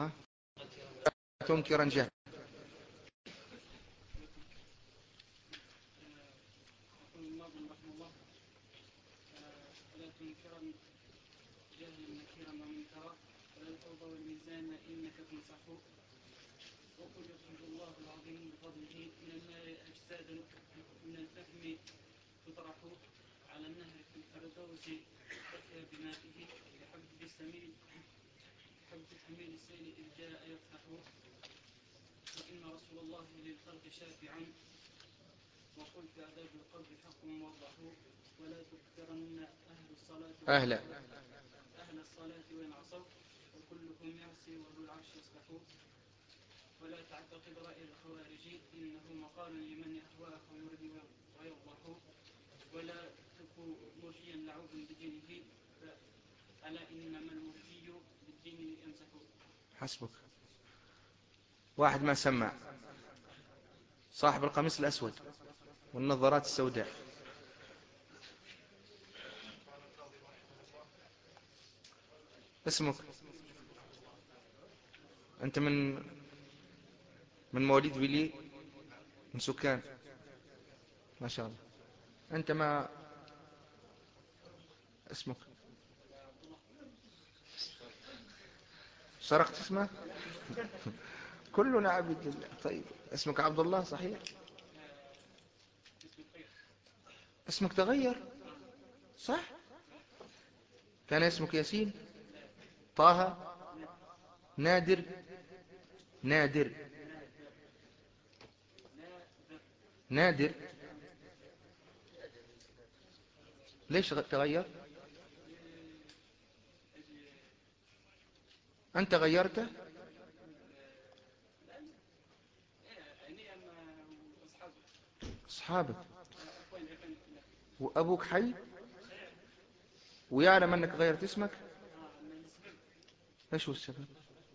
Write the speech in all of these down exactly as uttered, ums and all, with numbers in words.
تنكرا جهل. جهلا نكيرا ومنكرا ولا الأرض والميزان إنك تنصح وقل يخرج الله العظيم بفضله من الماء أجسادا من الفهم تطرح على النهر في الفردوس تحيا بمائه لحب السميل حب حميل السيل إذ جاء يفتح وإن رسول الله للخلق شافعا وقل في عذاب القبر حق موضح ولا تكثرن أهل الصلاة أهلا أهل الصلاة وإن عصوا وكلكم يعصي وذو العرش يصلح ولا تعتقد رأي الخوارج إنه مقال لمن يهواه ويرضي ويوضح ولا تكو مرجيا لعوب بدينه ألا إنما المرجي بالدين يمسك. حسبك. واحد ما سمع، صاحب القميص الأسود والنظارات السوداء. اسمك؟ أنت من من مواليد ويلي؟ من سكان؟ ما شاء الله. أنت ما اسمك؟ سرقت اسمه؟ كلنا عبيد لله. طيب اسمك عبد الله صحيح؟ اسمك تغير صح؟ كان اسمك ياسين، طه، نادر، نادر نادر. ليش تغير؟ أنت غيرته؟ أصحابك. وأبوك حي ويعلم أنك غيرت اسمك؟ إيش هو السبب؟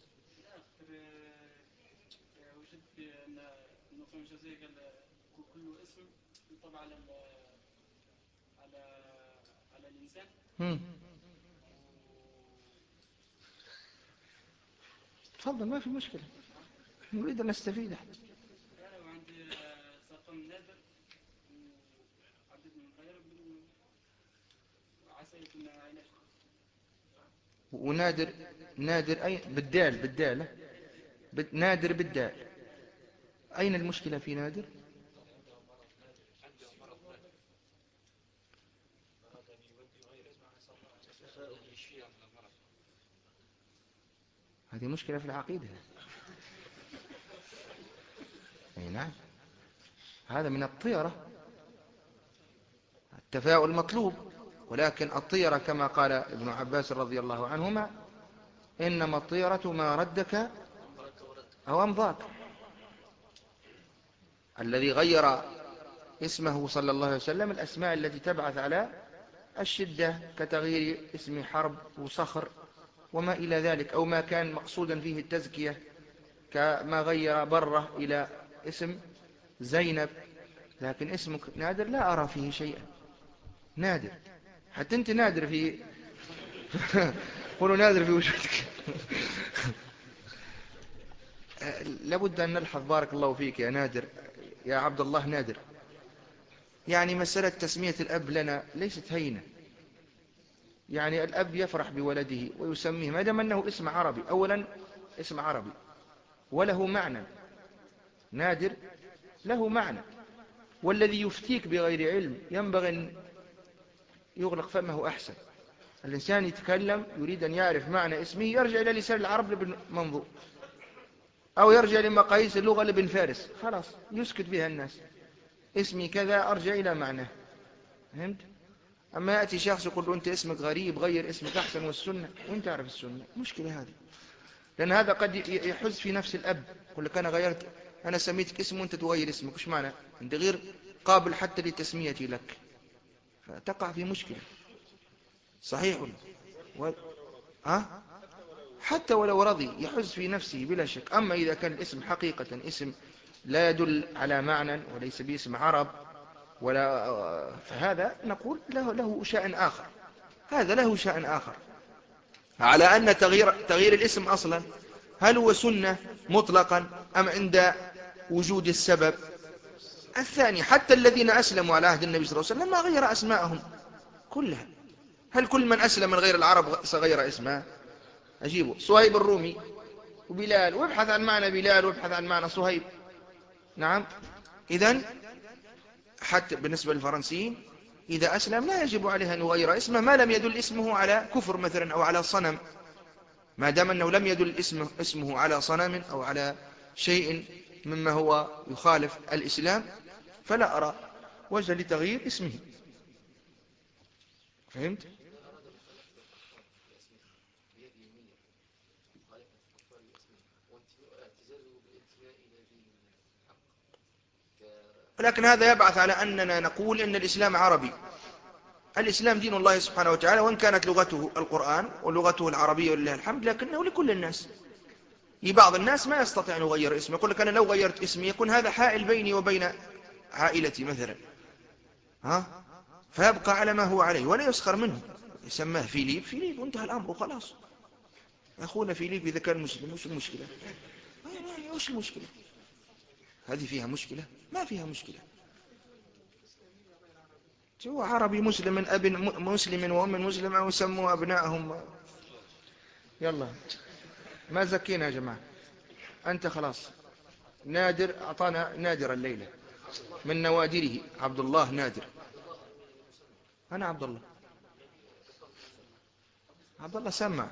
وجدت أن النظام الجزائي قال كل اسم يطبع على على على الإنسان. هم. تفضل ما في مشكلة، نريد أن نستفيد. أنا وعندي سرطان نادر وعدد من غير وعسى يكون علاج. ونادر، نادر أي بالدال؟ بالدال نادر بالدال. أين المشكلة في نادر؟ هذه مشكلة في العقيدة. أي نعم، هذا من الطيرة. التفاؤل مطلوب، ولكن الطيرة كما قال ابن عباس رضي الله عنهما: إنما الطيرة ما ردك أو أمضاك. الذي غير اسمه صلى الله عليه وسلم الأسماء التي تبعث على الشدة، كتغيير اسم حرب وصخر وما إلى ذلك، أو ما كان مقصودا فيه التزكية، كما غير برة إلى اسم زينب. لكن اسمك نادر لا أرى فيه شيئا. نادر، حتى أنت نادر في قولوا نادر في وجودك. لابد أن نلحظ، بارك الله فيك يا نادر، يا عبد الله نادر، يعني مسألة تسمية الأب لنا ليست هينة. يعني الأب يفرح بولده ويسميه ما دام أنه اسم عربي. أولا اسم عربي وله معنى، نادر له معنى. والذي يفتيك بغير علم ينبغي أن يغلق فمه أحسن. الإنسان يتكلم يريد أن يعرف معنى اسمه، يرجع إلى لسان العرب لابن منظور، أو يرجع لمقاييس اللغة لابن فارس، خلاص يسكت بها الناس. اسمي كذا، أرجع إلى معناه. فهمت؟ أما يأتي شخص يقول له أنت اسمك غريب، غير اسمك أحسن، والسنة وين تعرف السنة؟ مشكلة هذه. لأن هذا قد يحز في نفس الأب، يقول لك أنا غيرت، أنا سميتك اسم وأنت تغير اسمك، وش معنى؟ أنت غير قابل حتى لتسميتي لك، فتقع في مشكلة. صحيح ولا و... ها؟ حتى ولو رضي يحز في نفسه بلا شك. أما إذا كان الاسم حقيقة اسم لا يدل على معنى وليس باسم عرب ولا، فهذا نقول له, له شأن آخر. هذا له شأن آخر، على أن تغيير, تغيير الاسم أصلا هل هو سنة مطلقا أم عند وجود السبب؟ الثاني، حتى الذين أسلموا على عهد النبي صلى الله عليه وسلم ما غير أسماءهم كلها. هل كل من أسلم من غير العرب سغير اسمه؟ أجيبه صهيب الرومي وبلال، وابحث عن معنى بلال وابحث عن معنى صهيب. نعم. إذن حتى بالنسبة للفرنسيين إذا أسلم لا يجب عليه أن يغير اسمه ما لم يدل اسمه على كفر مثلا أو على صنم. ما دام أنه لم يدل اسمه, اسمه على صنم أو على شيء مما هو يخالف الإسلام فلا أرى وجه لتغيير اسمه. فهمت؟ ولكن هذا يبعث على أننا نقول إن الإسلام عربي. الإسلام دين الله سبحانه وتعالى، وإن كانت لغته القرآن ولغته العربية ولله الحمد، لكنه لكل الناس. بعض الناس ما يستطيع أن يغير اسمه، يقول لك أنا لو غيرت اسمي يكون هذا حائل بيني وبين عائلتي مثلا، ها؟ فيبقى على ما هو عليه ولا يسخر منه. يسماه فيليب فيليب وانتهى الأمر وخلاص. أخونا فيليب إذا كان مسلم وش المشكلة؟ وش المشكلة؟ هذه فيها مشكلة؟ ما فيها مشكلة. هو عربي مسلم من أب مسلم وأم مسلم أو يسموا أبنائهم. يلا ما زكينا يا جماعة. أنت خلاص. نادر أعطانا نادر الليلة من نوادره. عبد الله نادر. أنا عبد الله. عبد الله سمع.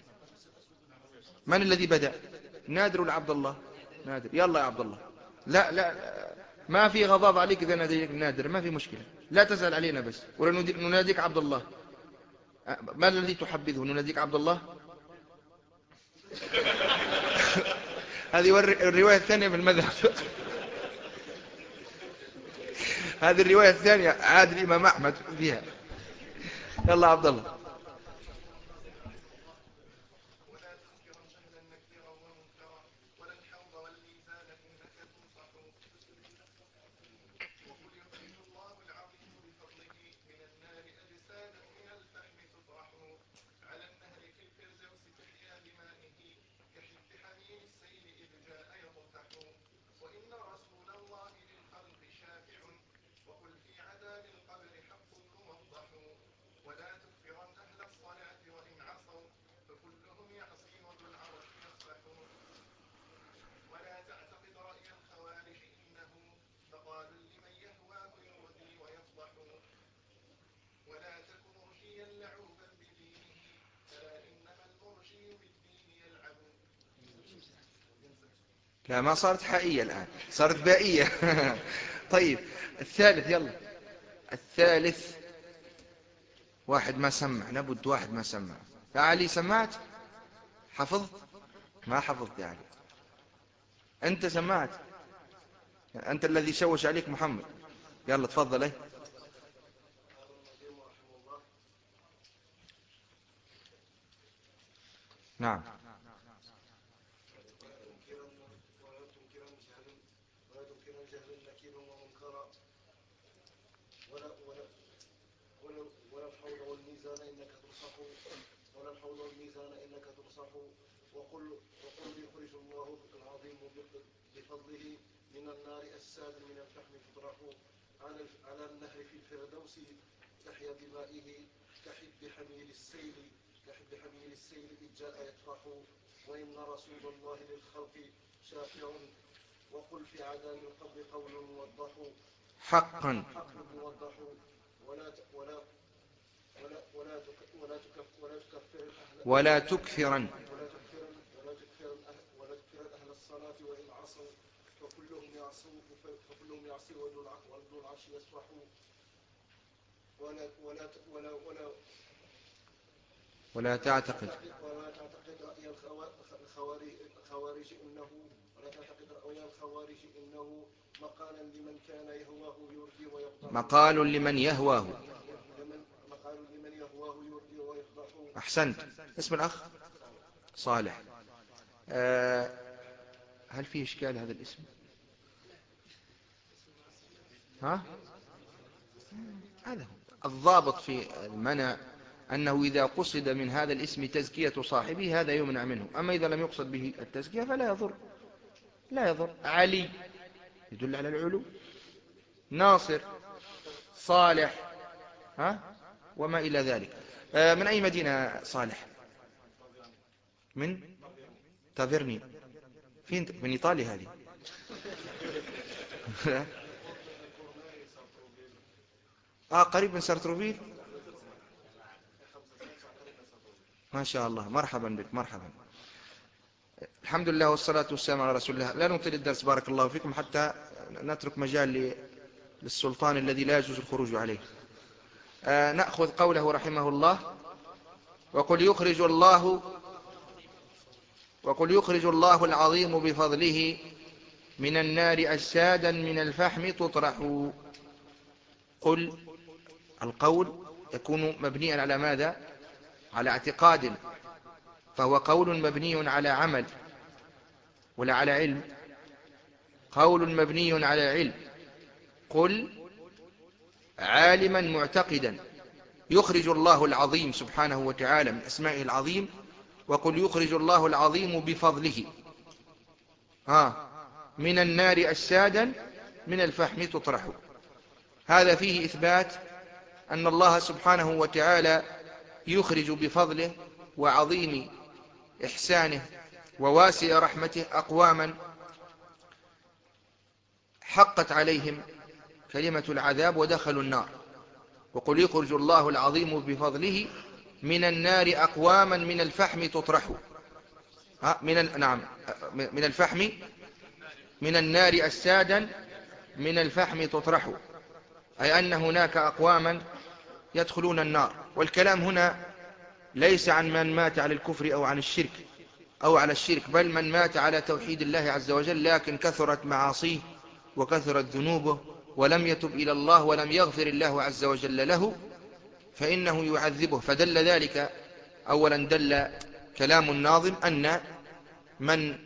من الذي بدأ؟ نادر ولا عبد الله؟ نادر. يلا يا عبد الله. لا لا ما في غضاض عليك إذا ناديك نادر، ما في مشكلة. لا تسأل علينا بس. ولا نناديك عبد الله. ما الذي تحبذه؟ نناديك عبد الله. هذه الرواية الثانية من المذهب. هذه الرواية الثانية عاد الإمام أحمد فيها. يلا عبد الله. لا ما صارت حائية الآن، صارت بائية. طيب الثالث. يلا الثالث. واحد ما سمع، لابد واحد ما سمع. يا علي سمعت؟ حفظت؟ ما حفظت يا علي. أنت سمعت؟ أنت الذي شوش عليك محمد. يلا تفضل. ايه نعم. ولا ولا ولا ولا الحوض والميزان إنك تنصح ولا الحوض والميزان إنك تنصح وقل وقل يخرج الله العظيم بفضله من النار الساد من الفحم تطرح على على النهر في الفردوس تحيا بمائه كحب حميل السيل كحب حميل السيل إذ جاء يطرح وإن رسول الله للخلق شافع وقل في عذاب القبر قول موضح حقا حق موضح ولا ولا ولا ولا ولا ولا تكفر الأهل ولا تكثرا ولا تكفر ولا تكفر الأهل ولا تكفر أهل الصلاة وإن عصوا فكلهم يعصوا فكلهم يعصي وذو العرش يسبح ولا ولا ولا ولا ولا تعتقد ولا تعتقد رأي الخوارج إنه ولا تعتقد رأي الخوارج إنه مقالا لمن كان يهواه يرضي ويفضح مقال لمن يهواه. مقال لمن يهواه يرضي ويفضح. أحسنت. اسم الأخ صالح. أه هل فيه إشكال هذا الاسم؟ ها؟ هذا هو الضابط في المنى أنه إذا قصد من هذا الاسم تزكية صاحبه هذا يمنع منه. أما إذا لم يقصد به التزكية فلا يضر، لا يضر. علي يدل على العلو، ناصر، صالح، ها وما إلى ذلك. من أي مدينة صالح؟ من تافيرني، فين؟ من إيطاليا هذه. آه قريب من سارتروفيل. ما شاء الله، مرحبا بك، مرحبا. الحمد لله والصلاة والسلام على رسول الله. لا نطيل الدرس بارك الله فيكم حتى نترك مجال للسلطان الذي لا يجوز الخروج عليه. آه نأخذ قوله رحمه الله: وقل يخرج الله وقل يخرج الله العظيم بفضله من النار أجسادا من الفحم تطرح. قل القول يكون مبنيا على ماذا؟ على اعتقاد، فهو قول مبني على عمل ولا على علم؟ قول مبني على علم. قل عالما معتقدا يخرج الله العظيم سبحانه وتعالى من أسمائه العظيم. وقل يخرج الله العظيم بفضله ها من النار أجسادا من الفحم تطرح. هذا فيه إثبات أن الله سبحانه وتعالى يخرج بفضله وعظيم إحسانه وواسع رحمته أقواما حقت عليهم كلمة العذاب ودخلوا النار. وقل يخرج الله العظيم بفضله من النار أقواما من الفحم تطرح. من ال... نعم من الفحم، من النار أجسادا من الفحم تطرح، أي أن هناك أقواما يدخلون النار. والكلام هنا ليس عن من مات على الكفر أو عن الشرك أو على الشرك، بل من مات على توحيد الله عز وجل لكن كثرت معاصيه وكثرت ذنوبه ولم يتب إلى الله ولم يغفر الله عز وجل له فإنه يعذبه. فدل ذلك أولا دل كلام الناظم أن من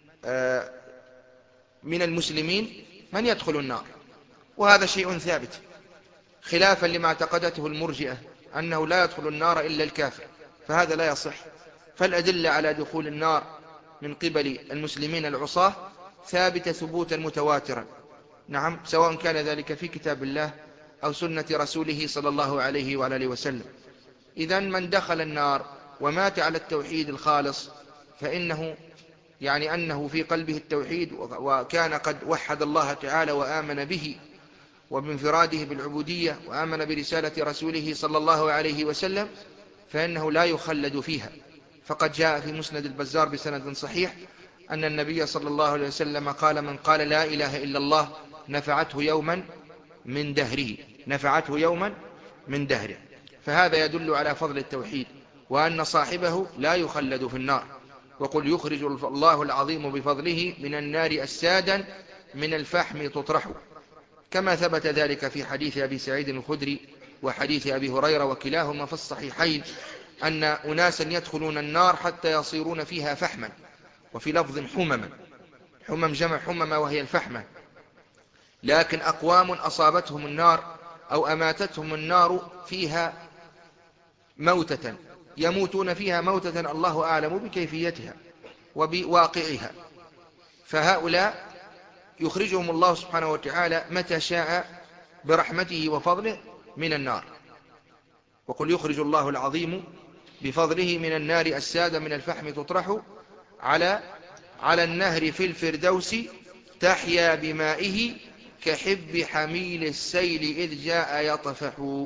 من المسلمين من يدخل النار، وهذا شيء ثابت خلافا لما اعتقدته المرجئة أنه لا يدخل النار إلا الكافر، فهذا لا يصح. فالأدلة على دخول النار من قبل المسلمين العصاة ثابتة ثبوتا متواترا، نعم، سواء كان ذلك في كتاب الله أو سنة رسوله صلى الله عليه وعلى آله وسلم. إذن من دخل النار ومات على التوحيد الخالص فإنه يعني أنه في قلبه التوحيد وكان قد وحد الله تعالى وآمن به وبانفراده بالعبودية وآمن برسالة رسوله صلى الله عليه وسلم، فإنه لا يخلد فيها. فقد جاء في مسند البزار بسند صحيح أن النبي صلى الله عليه وسلم قال: من قال لا إله إلا الله نفعته يوما من دهره، نفعته يوما من دهره. فهذا يدل على فضل التوحيد وأن صاحبه لا يخلد في النار. وقل يخرج الله العظيم بفضله من النار أجسادا من الفحم تطرح، كما ثبت ذلك في حديث أبي سعيد الخدري وحديث أبي هريرة وكلاهما في الصحيحين أن أناسا يدخلون النار حتى يصيرون فيها فحما، وفي لفظ حمما، حمم جمع حمما وهي الفحمة. لكن أقوام أصابتهم النار أو أماتتهم النار فيها موتة، يموتون فيها موتة الله أعلم بكيفيتها وبواقعها، فهؤلاء يخرجهم الله سبحانه وتعالى متى شاء برحمته وفضله من النار. وقل يخرج الله العظيم بفضله من النار أجسادا من الفحم تطرح على على النهر في الفردوس تحيا بمائه كحب حميل السيل إذ جاء يطفح.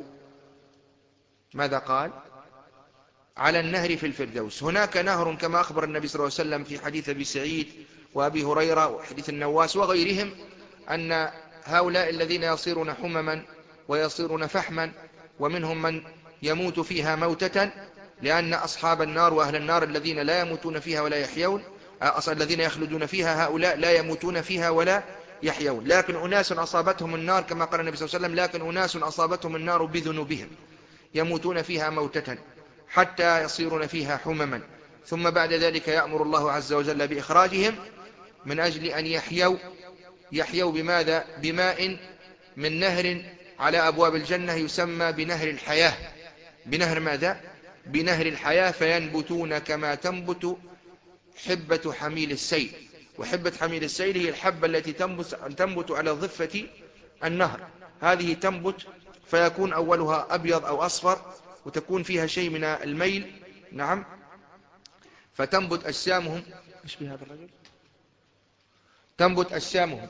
ماذا قال؟ على النهر في الفردوس. هناك نهر كما أخبر النبي صلى الله عليه وسلم في حديث أبي سعيد وأبي هريرة وحديث النواس وغيرهم أن هؤلاء الذين يصيرون حمما ويصيرون فحما ومنهم من يموت فيها موتة، لأن أصحاب النار وأهل النار الذين لا يموتون فيها ولا يحيون، الذين يخلدون فيها هؤلاء لا يموتون فيها ولا يحيون. لكن أناس أصابتهم النار كما قال النبي صلى الله عليه وسلم: لكن أناس أصابتهم النار بذنوبهم يموتون فيها موتة حتى يصيرون فيها حمما، ثم بعد ذلك يأمر الله عز وجل بإخراجهم من أجل أن يحيوا يحيوا بماذا؟ بماء من نهر على أبواب الجنة يسمى بنهر الحياة. بنهر ماذا؟ بنهر الحياة فينبتون كما تنبت حبة حميل السيل. وحبة حميل السيل هي الحبة التي تنبت على ضفة النهر، هذه تنبت فيكون أولها أبيض أو أصفر وتكون فيها شيء من الميل، نعم، فتنبت أجسامهم. إيش بهذا الرجل؟ تنبت أجسامهم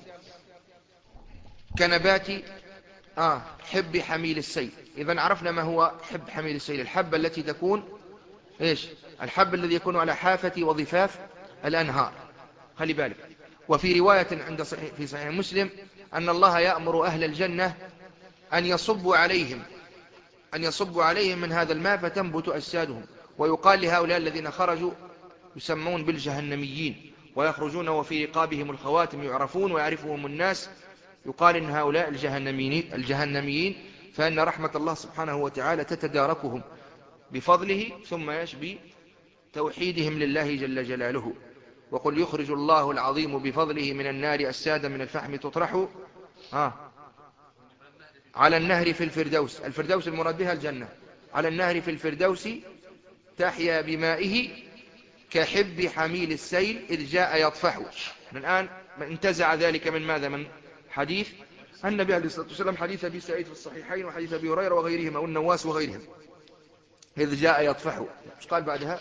كنبات آه حب حميل السيل. إذن عرفنا ما هو حب حميل السيل، الحبة التي تكون إيش؟ الحب الذي يكون على حافة وضفاف الأنهار. خلي بالك. وفي رواية عند صحيح في صحيح مسلم أن الله يأمر أهل الجنة أن يصبوا عليهم أن يصبوا عليهم من هذا الماء فتنبت أجسادهم، ويقال لهؤلاء الذين خرجوا يسمون بالجهنميين، ويخرجون وفي رقابهم الخواتم يعرفون ويعرفهم الناس، يقال إن هؤلاء الجهنميين, الجهنميين فإن رحمة الله سبحانه وتعالى تتداركهم بفضله ثم يشبي توحيدهم لله جل جلاله. وقل يخرج الله العظيم بفضله من النار أجسادا من الفحم تطرح آه على النهر في الفردوس. الفردوس المراد بها الجنة. على النهر في الفردوس تحيا بمائه كحب حميل السيل إذ جاء يطفح. الآن انتزع ذلك من ماذا؟ من حديث النبي عليه الصلاة والسلام، حديث أبي سعيد في الصحيحين وحديث أبي هريرة وغيرهم أو النواس وغيرهم، إذ جاء يطفح. مش قال بعدها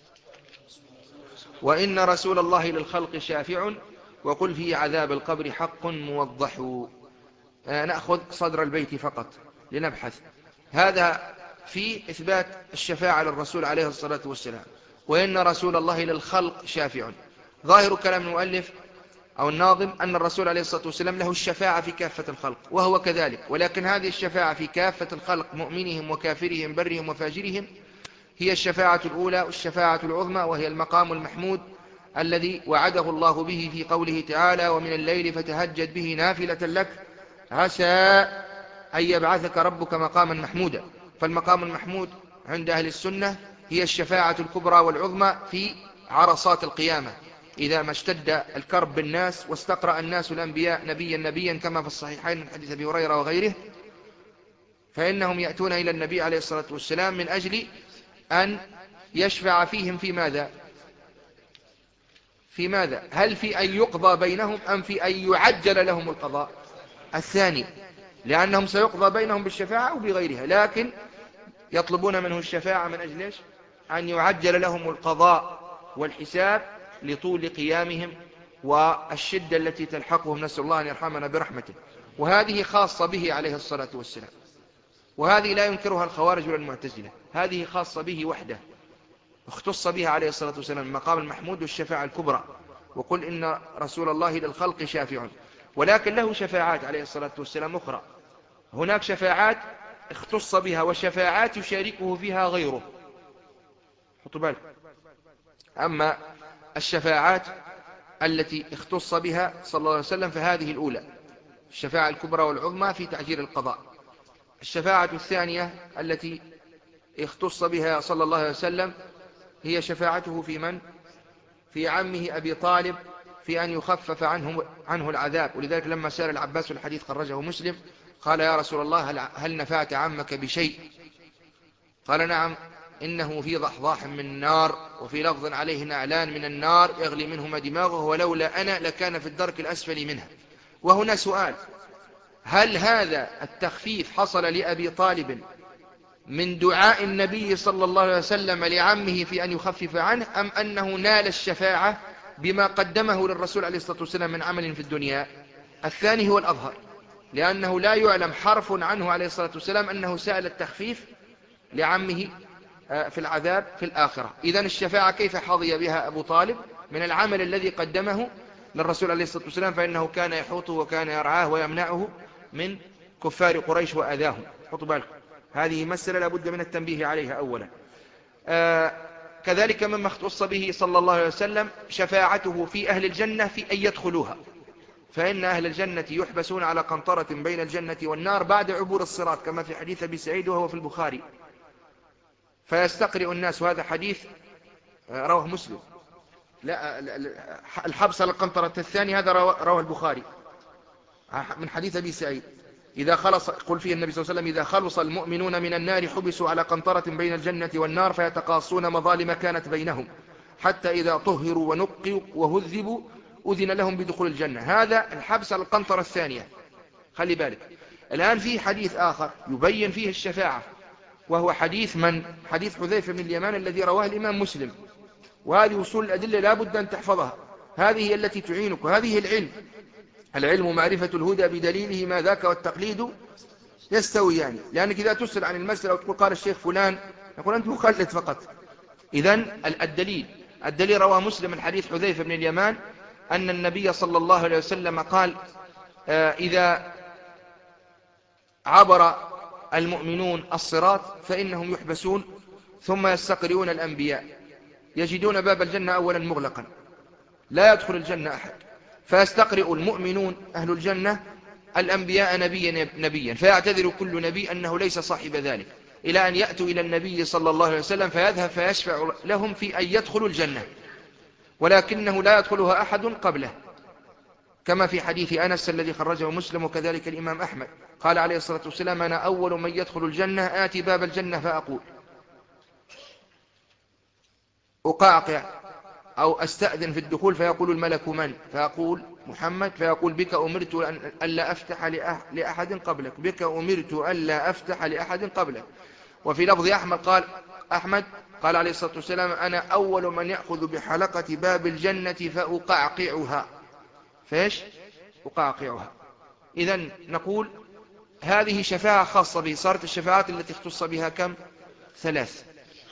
وإن رسول الله للخلق شافع وقل في عذاب القبر حق موضح. نأخذ صدر البيت فقط لنبحث. هذا في إثبات الشفاعة للرسول عليه الصلاة والسلام. وإن رسول الله للخلق شافع، ظاهر كلام المؤلف أو الناظم أن الرسول عليه الصلاة والسلام له الشفاعة في كافة الخلق، وهو كذلك، ولكن هذه الشفاعة في كافة الخلق مؤمنهم وكافرهم برهم وفاجرهم هي الشفاعة الأولى والشفاعة العظمى، وهي المقام المحمود الذي وعده الله به في قوله تعالى ومن الليل فتهجد به نافلة لك عسى أن يبعثك ربك مقاما محمودا. فالمقام المحمود عند أهل السنة هي الشفاعة الكبرى والعظمى في عرصات القيامة، إذا ما اشتد الكرب بالناس واستقرأ الناس الأنبياء نبيا نبيا كما في الصحيحين من حديث أبي هريرة وغيره، فإنهم يأتون إلى النبي عليه الصلاة والسلام من أجل أن يشفع فيهم في ماذا؟ في ماذا؟ هل في أن يقضى بينهم أم في أن يعجل لهم القضاء؟ الثاني، لأنهم سيقضى بينهم بالشفاعة أو بغيرها، لكن يطلبون منه الشفاعة من أجل إيش؟ أن يعجل لهم القضاء والحساب لطول قيامهم والشدة التي تلحقهم، نسأل الله أن يرحمنا برحمته. وهذه خاصة به عليه الصلاة والسلام، وهذه لا ينكرها الخوارج ولا المعتزلة، هذه خاصة به وحده، اختص بها عليه الصلاة والسلام المقام المحمود والشفاعة الكبرى. وقل إن رسول الله للخلق شافع، ولكن له شفاعات عليه الصلاة والسلام أخرى. هناك شفاعات اختص بها وشفاعات يشاركه فيها غيره، حطوا بالك. أما الشفاعات التي اختص بها صلى الله عليه وسلم فهذه الأولى، الشفاعة الكبرى والعظمى في تعجيل القضاء. الشفاعة الثانية التي اختص بها صلى الله عليه وسلم هي شفاعته في من؟ في عمه أبي طالب في أن يخفف عنه, عنه العذاب. ولذلك لما سأل العباس، الحديث خرجه مسلم، قال يا رسول الله هل, هل نفعت عمك بشيء؟ قال نعم، إنه في ضحضاح من النار، وفي لفظ عليه نعلان من النار يغلي منهما دماغه، ولولا أنا لكان في الدرك الأسفل منها. وهنا سؤال، هل هذا التخفيف حصل لأبي طالب من دعاء النبي صلى الله عليه وسلم لعمه في أن يخفف عنه، أم أنه نال الشفاعة بما قدمه للرسول عليه الصلاة والسلام من عمل في الدنيا؟ الثاني هو الأظهر، لأنه لا يعلم حرف عنه عليه الصلاة والسلام أنه سأل التخفيف لعمه في العذاب في الآخرة. إذن الشفاعة كيف حظي بها أبو طالب؟ من العمل الذي قدمه للرسول عليه الصلاة والسلام، فإنه كان يحوطه وكان يرعاه ويمنعه من كفار قريش وأذاهم. حطوا بالكم، هذه مسألة لابد من التنبيه عليها أولا. آه كذلك مما اختص به صلى الله عليه وسلم شفاعته في أهل الجنة في أن يدخلوها، فإن أهل الجنة يحبسون على قنطرة بين الجنة والنار بعد عبور الصراط، كما في حديث أبي سعيد وهو في البخاري، فيستقرئ الناس، وهذا حديث رواه مسلم. لا الحبس على القنطرة الثاني هذا رواه البخاري من حديث أبي سعيد. إذا خلص، قل فيه النبي صلى الله عليه وسلم: إذا خلص المؤمنون من النار حبسوا على قنطرة بين الجنة والنار فيتقاصون مظالم كانت بينهم، حتى إذا طهروا ونقوا وهذبوا أذن لهم بدخول الجنة. هذا الحبس على القنطرة الثانية. خلي بالك الآن في حديث آخر يبين فيه الشفاعة، وهو حديث من؟ حديث حذيفة بن اليمان الذي رواه الإمام مسلم. وهذه أصول الأدلة لا بد أن تحفظها، هذه هي التي تعينك، وهذه العلم. العلم معرفة الهدى بدليله، ما ذاك والتقليد يستوي. يعني لأنك إذا تسأل عن المسألة وتقول قال الشيخ فلان، يقول أنت مخلد فقط. إذن الدليل الدليل رواه مسلم من حديث حذيفة بن اليمان أن النبي صلى الله عليه وسلم قال: آه إذا عبر المؤمنون الصراط فإنهم يحبسون ثم يستقرئون الأنبياء، يجدون باب الجنة أولا مغلقا لا يدخل الجنة أحد، فيستقرئ المؤمنون أهل الجنة الأنبياء نبيا نبيا، فيعتذر كل نبي أنه ليس صاحب ذلك، إلى أن يأتوا إلى النبي صلى الله عليه وسلم فيذهب فيشفع لهم في أن يدخلوا الجنة، ولكنه لا يدخلها أحد قبله، كما في حديث أنس الذي خرجه مسلم وكذلك الإمام أحمد. قال عليه الصلاة والسلام: أنا أول من يدخل الجنة، آتي باب الجنة فأقول أقعقع أو أستأذن في الدخول، فيقول الملك: من؟ فأقول: محمد. فيقول: بك أمرت أن ألا أفتح لأحد قبلك، بك أمرت ألا أفتح لأحد قبلك. وفي لفظ أحمد قال أحمد قال عليه الصلاة والسلام: أنا أول من يأخذ بحلقة باب الجنة فأقعقعها. فإيش؟ أقعقعها. إذن نقول هذه شفاعة خاصة به. صارت الشفاعات التي اختص بها كم؟ ثلاث.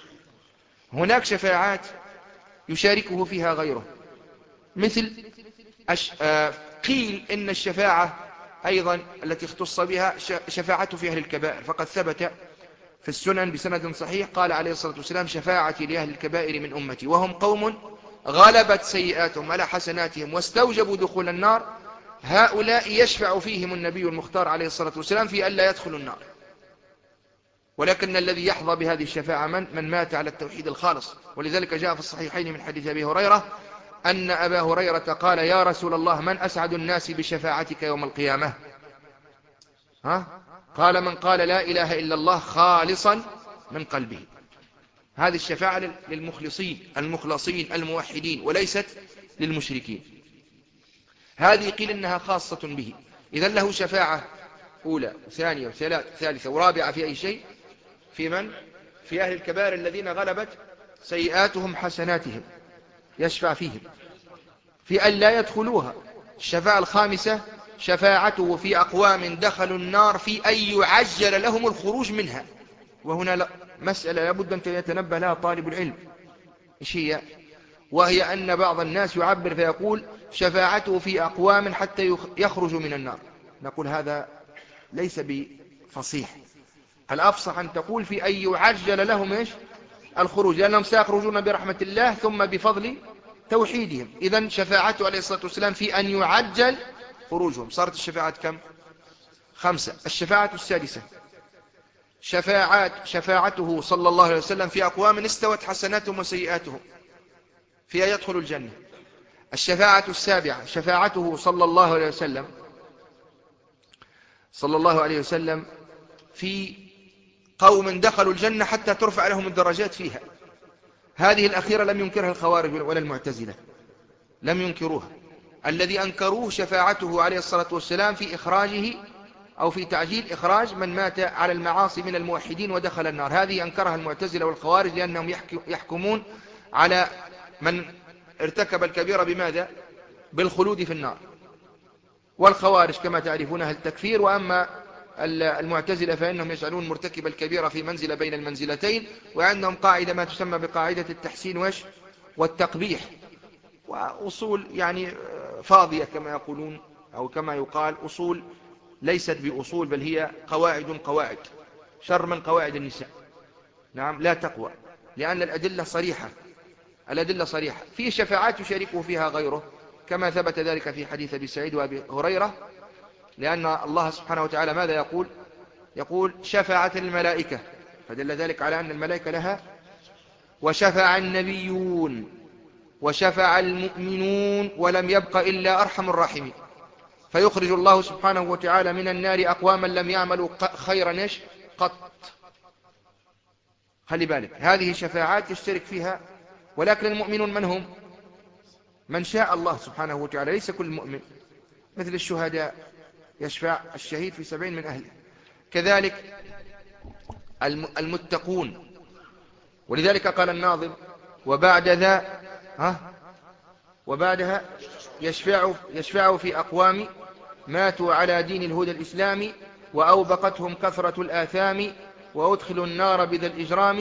هناك شفاعات يشاركه فيها غيره، مثل أش... آه... قيل إن الشفاعة أيضا التي اختص بها شفاعته في أهل الكبائر، فقد ثبت في السنن بسند صحيح قال عليه الصلاة والسلام: شفاعتي لأهل الكبائر من أمتي، وهم قوم غلبت سيئاتهم على حسناتهم واستوجبوا دخول النار، هؤلاء يشفع فيهم النبي المختار عليه الصلاة والسلام في ألا يدخلوا النار. ولكن الذي يحظى بهذه الشفاعة من؟ من مات على التوحيد الخالص. ولذلك جاء في الصحيحين من حديث أبي هريرة أن أبا هريرة قال: يا رسول الله، من أسعد الناس بشفاعتك يوم القيامة؟ ها؟ قال: من قال لا إله إلا الله خالصا من قلبه. هذه الشفاعة للمخلصين المخلصين الموحدين، وليست للمشركين. هذه قيل إنها خاصة به. إذن له شفاعة أولى وثانية وثالثة ورابعة في أي شيء؟ في من؟ في أهل الكبائر الذين غلبت سيئاتهم حسناتهم، يشفع فيهم في أن لا يدخلوها. الشفاعة الخامسة شفاعته في أقوام دخلوا النار في أن يعجل لهم الخروج منها. وهنا لا مسألة لابد أن يتنبه لها طالب العلم، إيش هي؟ وهي أن بعض الناس يعبر فيقول: شفاعته في أقوام حتى يخرجوا من النار. نقول هذا ليس بفصيح. الأفصح أن تقول في أن يعجل لهم إيش؟ الخروج، لأنهم سيخرجون برحمة الله ثم بفضل توحيدهم. إذن شفاعته عليه الصلاة والسلام في أن يعجل خروجهم. صارت الشفاعات كم؟ خمسة. الشفاعة السادسة شفاعات شفاعته صلى الله عليه وسلم في أقوام استوت حسناتهم وسيئاتهم في أن يدخلوا الجنة. الشفاعة السابعة شفاعته صلى الله عليه وسلم صلى الله عليه وسلم في قوم دخلوا الجنة حتى ترفع لهم الدرجات فيها. هذه الأخيرة لم ينكرها الخوارج ولا المعتزلة، لم ينكروها. الذي أنكروه شفاعته عليه الصلاة والسلام في إخراجه أو في تعجيل إخراج من مات على المعاصي من الموحدين ودخل النار. هذه أنكرها المعتزلة والخوارج، لأنهم يحكمون على من ارتكب الكبيرة بماذا؟ بالخلود في النار. والخوارج كما تعرفون أهل التكفير. وأما المعتزلة فإنهم يجعلون مرتكب الكبيرة في منزلة بين المنزلتين، وعندهم قاعدة ما تسمى بقاعدة التحسين والتقبيح، وأصول يعني فاضية كما يقولون أو كما يقال، أصول ليست بأصول بل هي قواعد قواعد شر من قواعد النساء. نعم، لا تقوى، لأن الأدلة صريحة. الأدلة صريحة في شفاعات يشاركه فيها غيره، كما ثبت ذلك في حديث أبي سعيد وأبي هريرة، لأن الله سبحانه وتعالى ماذا يقول؟ يقول: شفاعة الملائكة، فدل ذلك على أن الملائكة لها. وشفع النبيون وشفع المؤمنون ولم يبق إلا أرحم الراحمين. فيخرج الله سبحانه وتعالى من النار أقواما لم يعملوا خيرا قط. خلي بالك، هذه شفاعات يشترك فيها، ولكن المؤمنون من هم؟ من شاء الله سبحانه وتعالى، ليس كل مؤمن. مثل الشهداء يشفع الشهيد في سبعين من أهله، كذلك المتقون. ولذلك قال الناظم: وبعد ذا ها وبعدها يشفع, يشفع في أقوام ماتوا على دين الهدى الإسلامي وأوبقتهم كثرة الآثام وأدخلوا النار بذا الإجرام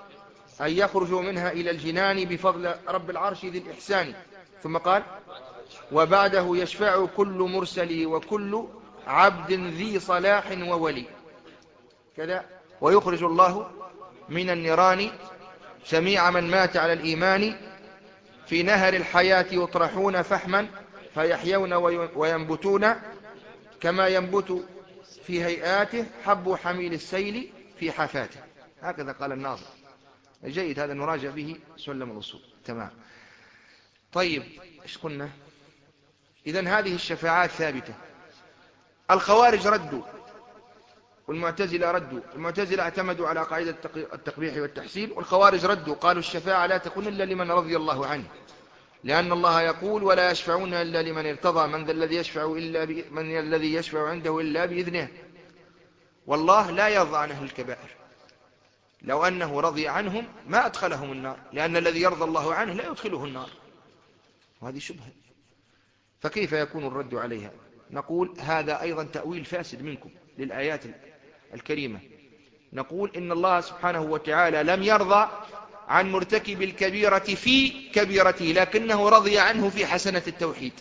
أن يخرجوا منها إلى الجنان بفضل رب العرش ذي الإحسان. ثم قال: وبعده يشفع كل مرسل وكل عبد ذي صلاح وولي كذا، ويخرج الله من النيران جميع من مات على الإيمان في نهر الحياة يطرحون فحما فيحيون وينبتون كما ينبت في هيئاته حب حميل السيل في حفاته. هكذا قال الناظم. جيد، هذا نراجع به سلم الأصول. تمام. طيب، إيش قلنا؟ إذن هذه الشفاعات ثابتة. الخوارج ردوا والمعتزلة ردوا. المعتزلة اعتمدوا على قاعدة التقبيح والتحسين، والخوارج ردوا قالوا الشفاعة لا تكون إلا لمن رضي الله عنه، لأن الله يقول: ولا يشفعون إلا لمن ارتضى من ذا الذي يشفع إلا ب... من الذي يشفع عنده إلا بإذنه. والله لا يرضى عن أهل الكبائر، لو أنه رضي عنهم ما أدخلهم النار، لأن الذي يرضى الله عنه لا يدخله النار، وهذه شبهة. فكيف يكون الرد عليها؟ نقول هذا أيضا تأويل فاسد منكم للآيات الكريمة. نقول إن الله سبحانه وتعالى لم يرضى عن مرتكب الكبيرة في كبيرته، لكنه رضي عنه في حسنة التوحيد.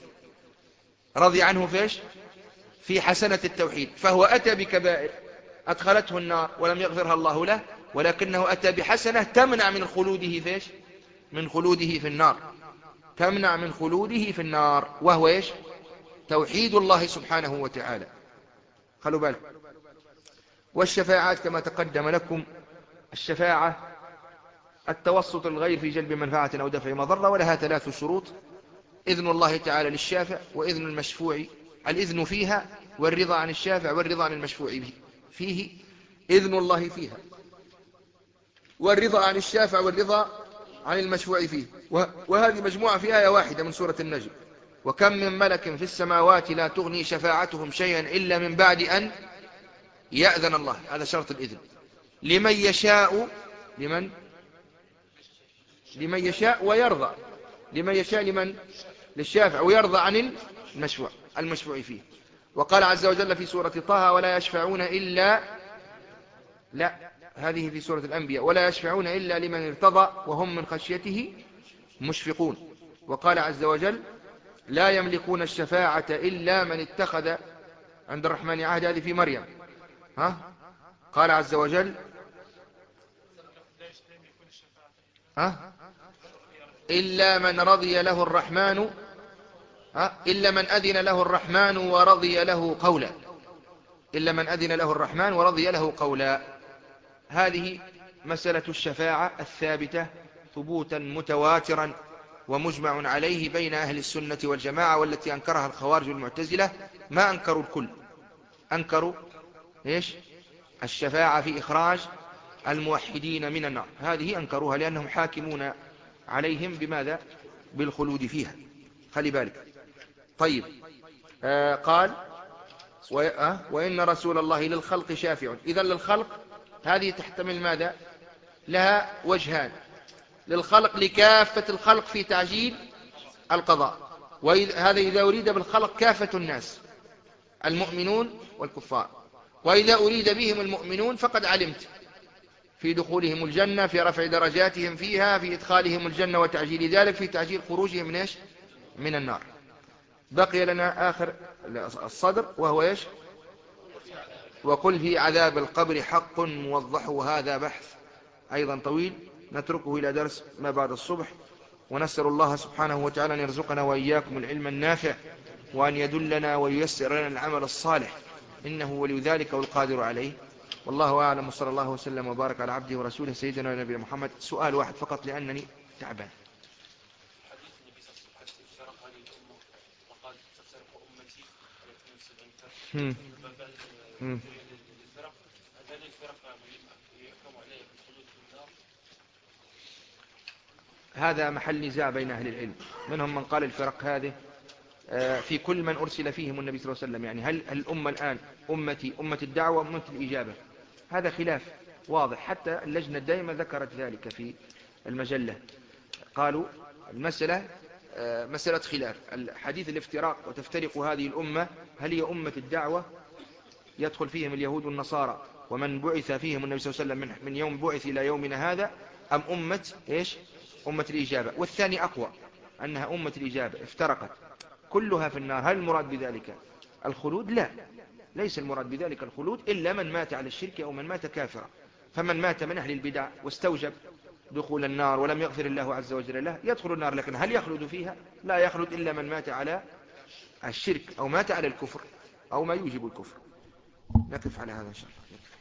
رضي عنه فيش؟ في حسنة التوحيد. فهو أتى بكبائر أدخلته النار ولم يغفرها الله له، ولكنه أتى بحسنة تمنع من خلوده فيش؟ من خلوده في النار. تمنع من خلوده في النار، وهو إيش؟ توحيد الله سبحانه وتعالى. خلوا بالك. والشفاعات كما تقدم لكم: الشفاعة التوسط الغير في جلب منفعة أو دفع مضرة، ولها ثلاث شروط: إذن الله تعالى للشافع، وإذن المشفوع الإذن فيها، والرضا عن الشافع والرضا عن المشفوع فيه. إذن الله فيها، والرضا عن الشافع والرضا عن المشفوع فيه. وهذه مجموعة في آية واحدة من سورة النجم: وكم من ملك في السماوات لا تغني شفاعتهم شيئا إلا من بعد أن يأذن الله. هذا شرط الإذن. لمن يشاء لمن لمن يشاء ويرضى. لمن يشاء لمن للشافع، ويرضى عن المشفوع المشفوع فيه. وقال عز وجل في سورة طه: ولا يشفعون إلا لا هذه في سورة الأنبياء: ولا يشفعون إلا لمن ارتضى وهم من خشيته مشفقون. وقال عز وجل: لا يملكون الشفاعة إلا من اتخذ عند الرحمن عهد. هذه في مريم. ها؟ قال عز وجل: ها؟ إلا من رضي له الرحمن ها؟ إلا من أذن له الرحمن ورضي له قولا. إلا من أذن له الرحمن ورضي له قولا. هذه مسألة الشفاعة الثابتة ثبوتا متواترا ومجمع عليه بين أهل السنة والجماعة، والتي أنكرها الخوارج والمعتزلة ما أنكروا الكل. أنكروا إيش؟ الشفاعة في إخراج الموحدين من النار، هذه أنكروها لأنهم حاكمون عليهم بماذا؟ بالخلود فيها. خلي بالك. طيب، آه قال: وإن رسول الله للخلق شافع. إذن للخلق هذه تحتمل ماذا؟ لها وجهان: للخلق لكافة الخلق في تعجيل القضاء، وهذا إذا أريد بالخلق كافة الناس المؤمنون والكفار. وإذا أريد بهم المؤمنون فقد علمت في دخولهم الجنة، في رفع درجاتهم فيها، في إدخالهم الجنة وتعجيل ذلك، في تعجيل خروجهم من إيش؟ من النار. بقي لنا آخر الصدر وهو إيش؟ وقل في عذاب القبر حق موضح. هذا بحث أيضا طويل نتركه إلى درس ما بعد الصبح. ونسأل الله سبحانه وتعالى أن يرزقنا وإياكم العلم النافع، وأن يدلنا وييسر لنا العمل الصالح، إنه ولي ذلك والقادر عليه. والله أعلم، وصلى الله وسلم وبارك على عبده ورسوله سيدنا ونبينا محمد. سؤال واحد فقط لأنني تعبان. قال تفترق أمتي على اثنين وسبعين هم. فرقة بعد هم. الفرق هذه الفرق يحكم عليها بالخلود في النار. هذا محل نزاع بين أهل العلم، منهم من قال الفرق هذه في كل من أرسل فيهم النبي صلى الله عليه وسلم، يعني هل الأمة الآن أمتي أمة الدعوة أمة الإجابة؟ هذا خلاف واضح، حتى اللجنة الدائمة ذكرت ذلك في المجلة، قالوا المسألة مسألة خلاف، الحديث الافتراق وتفترق هذه الأمة هل هي أمة الدعوة يدخل فيهم اليهود والنصارى ومن بعث فيهم النبي صلى الله عليه وسلم من يوم بعث إلى يومنا هذا، أم أمة إيش أمة الإجابة؟ والثاني أقوى أنها أمة الإجابة افترقت كلها في النار. هل المراد بذلك الخلود؟ لا، ليس المراد بذلك الخلود إلا من مات على الشرك أو من مات كافرا، فمن مات من أهل البدع واستوجب دخول النار ولم يغفر الله عز وجل له يدخل النار، لكن هل يخلد فيها؟ لا يخلد إلا من مات على الشرك أو مات على الكفر أو ما يوجب الكفر. نقف على هذا إن شاء الله.